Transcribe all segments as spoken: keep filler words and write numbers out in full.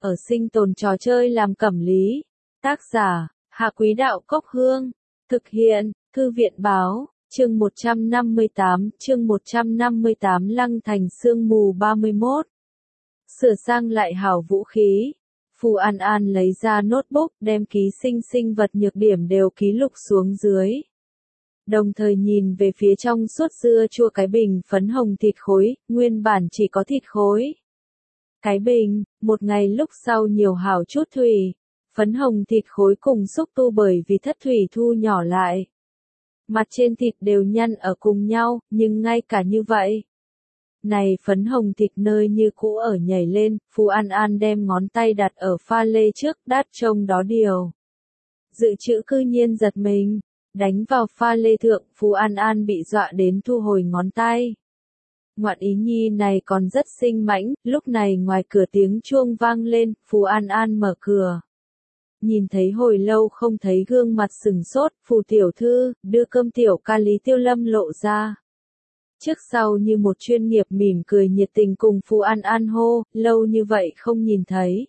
ở sinh tồn trò chơi làm cẩm lý. Tác giả, Hạ Quý Đạo Cốc Hương. Thực hiện, Thư viện Báo, chương một trăm năm mươi tám, chương một trăm năm mươi tám Lăng Thành Sương Mù ba mươi mốt. Sửa sang lại hảo vũ khí. Phù An An lấy ra notebook, đem ký sinh sinh vật nhược điểm đều ký lục xuống dưới. Đồng thời nhìn về phía trong suốt dưa chua cái bình phấn hồng thịt khối, nguyên bản chỉ có thịt khối. Cái bình, một ngày lúc sau nhiều hảo chút thủy, phấn hồng thịt khối cùng xúc tu bởi vì thất thủy thu nhỏ lại. Mặt trên thịt đều nhăn ở cùng nhau, nhưng ngay cả như vậy. Này phấn hồng thịt nơi như cũ ở nhảy lên, Phù An An đem ngón tay đặt ở pha lê trước, đát trông đó điều. Dự trữ cư nhiên giật mình, đánh vào pha lê thượng, Phù An An bị dọa đến thu hồi ngón tay. Ngoạn ý nhi này còn rất sinh mãnh, lúc này ngoài cửa tiếng chuông vang lên, Phù An An mở cửa. Nhìn thấy hồi lâu không thấy gương mặt sừng sốt, Phù tiểu thư, đưa cơm tiểu ca Lý Tiêu Lâm lộ ra. Trước sau như một chuyên nghiệp mỉm cười nhiệt tình cùng Phù An An hô, lâu như vậy không nhìn thấy.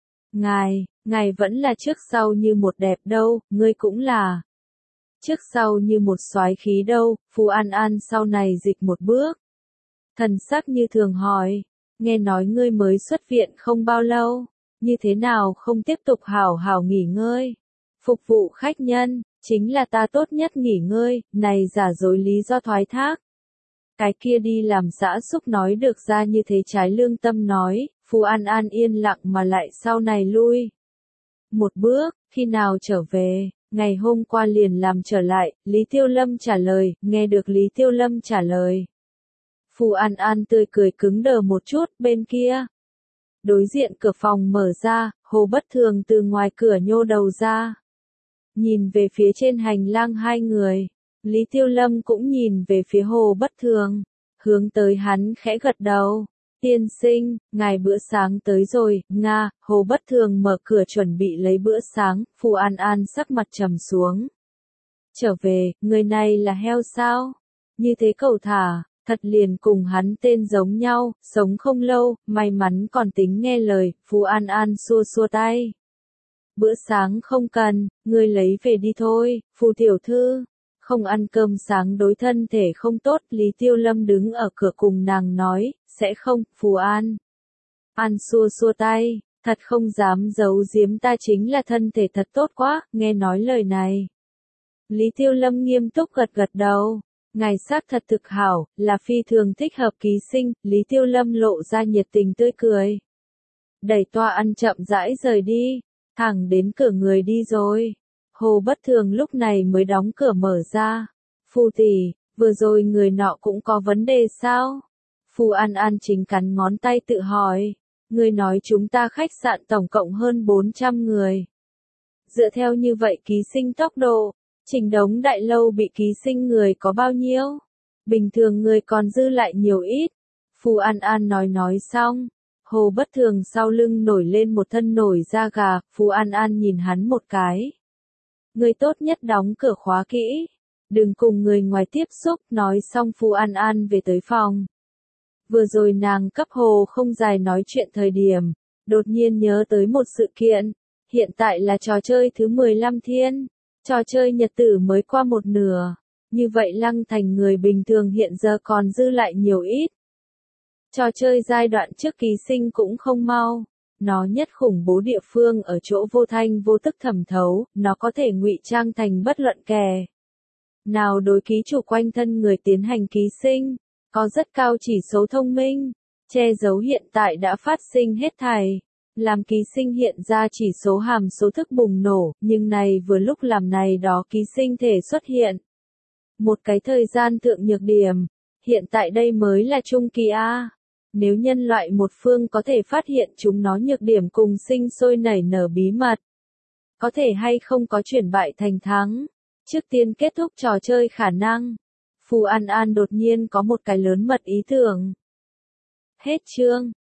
Ngài, ngài vẫn là trước sau như một đẹp đâu, ngươi cũng là. Trước sau như một soái khí đâu, Phù An An sau này dịch một bước. Thần sắc như thường hỏi, nghe nói ngươi mới xuất viện không bao lâu, như thế nào không tiếp tục hảo hảo nghỉ ngơi. Phục vụ khách nhân, chính là ta tốt nhất nghỉ ngơi, này giả dối lý do thoái thác. Cái kia đi làm xã xúc nói được ra như thế trái lương tâm nói, Phù An An yên lặng mà lại sau này lui. Một bước, khi nào trở về, ngày hôm qua liền làm trở lại, Lý Tiêu Lâm trả lời, nghe được Lý Tiêu Lâm trả lời. Phù An An tươi cười cứng đờ một chút, bên kia. Đối diện cửa phòng mở ra, Hồ Bất Thường từ ngoài cửa nhô đầu ra. Nhìn về phía trên hành lang hai người. Lý Tiêu Lâm cũng nhìn về phía Hồ Bất Thường, hướng tới hắn khẽ gật đầu. Tiên sinh, ngài bữa sáng tới rồi, Nga, Hồ Bất Thường mở cửa chuẩn bị lấy bữa sáng, Phù An An sắc mặt trầm xuống. Trở về, người này là heo sao? Như thế cầu thả, thật liền cùng hắn tên giống nhau, sống không lâu, may mắn còn tính nghe lời, Phù An An xua xua tay. Bữa sáng không cần, ngươi lấy về đi thôi, Phù tiểu thư. Không ăn cơm sáng đối thân thể không tốt, Lý Tiêu Lâm đứng ở cửa cùng nàng nói, sẽ không, Phù An. An xua xua tay, thật không dám giấu giếm ta chính là thân thể thật tốt quá, nghe nói lời này. Lý Tiêu Lâm nghiêm túc gật gật đầu, ngài xác thật thực hảo, là phi thường thích hợp ký sinh, Lý Tiêu Lâm lộ ra nhiệt tình tươi cười. Đẩy toa ăn chậm rãi rời đi, thẳng đến cửa người đi rồi. Hồ Bất Thường lúc này mới đóng cửa mở ra. Phù tỷ, vừa rồi người nọ cũng có vấn đề sao? Phù An An chính cắn ngón tay tự hỏi. Người nói chúng ta khách sạn tổng cộng hơn bốn trăm người. Dựa theo như vậy ký sinh tốc độ, Trình Đống Đại Lâu bị ký sinh người có bao nhiêu? Bình thường người còn dư lại nhiều ít. Phù An An nói nói xong. Hồ Bất Thường sau lưng nổi lên một thân nổi da gà, Phù An An nhìn hắn một cái. Người tốt nhất đóng cửa khóa kỹ. Đừng cùng người ngoài tiếp xúc, nói xong Phù An An về tới phòng. Vừa rồi nàng cấp Hồ không dài nói chuyện thời điểm, đột nhiên nhớ tới một sự kiện. Hiện tại là trò chơi thứ mười lăm thiên. Trò chơi nhật tử mới qua một nửa. Như vậy Lăng Thành người bình thường hiện giờ còn dư lại nhiều ít. Trò chơi giai đoạn trước ký sinh cũng không mau. Nó nhất khủng bố địa phương ở chỗ vô thanh vô tức thẩm thấu, nó có thể ngụy trang thành bất luận kẻ nào đối ký chủ quanh thân người tiến hành ký sinh, có rất cao chỉ số thông minh, che giấu hiện tại đã phát sinh hết thảy, làm ký sinh hiện ra chỉ số hàm số thức bùng nổ, nhưng này vừa lúc làm này đó ký sinh thể xuất hiện. Một cái thời gian thượng nhược điểm, hiện tại đây mới là trung kỳ A. Nếu nhân loại một phương có thể phát hiện chúng nó nhược điểm cùng sinh sôi nảy nở bí mật, có thể hay không có chuyển bại thành thắng, trước tiên kết thúc trò chơi khả năng. Phù An An đột nhiên có một cái lớn mật ý tưởng. Hết chương.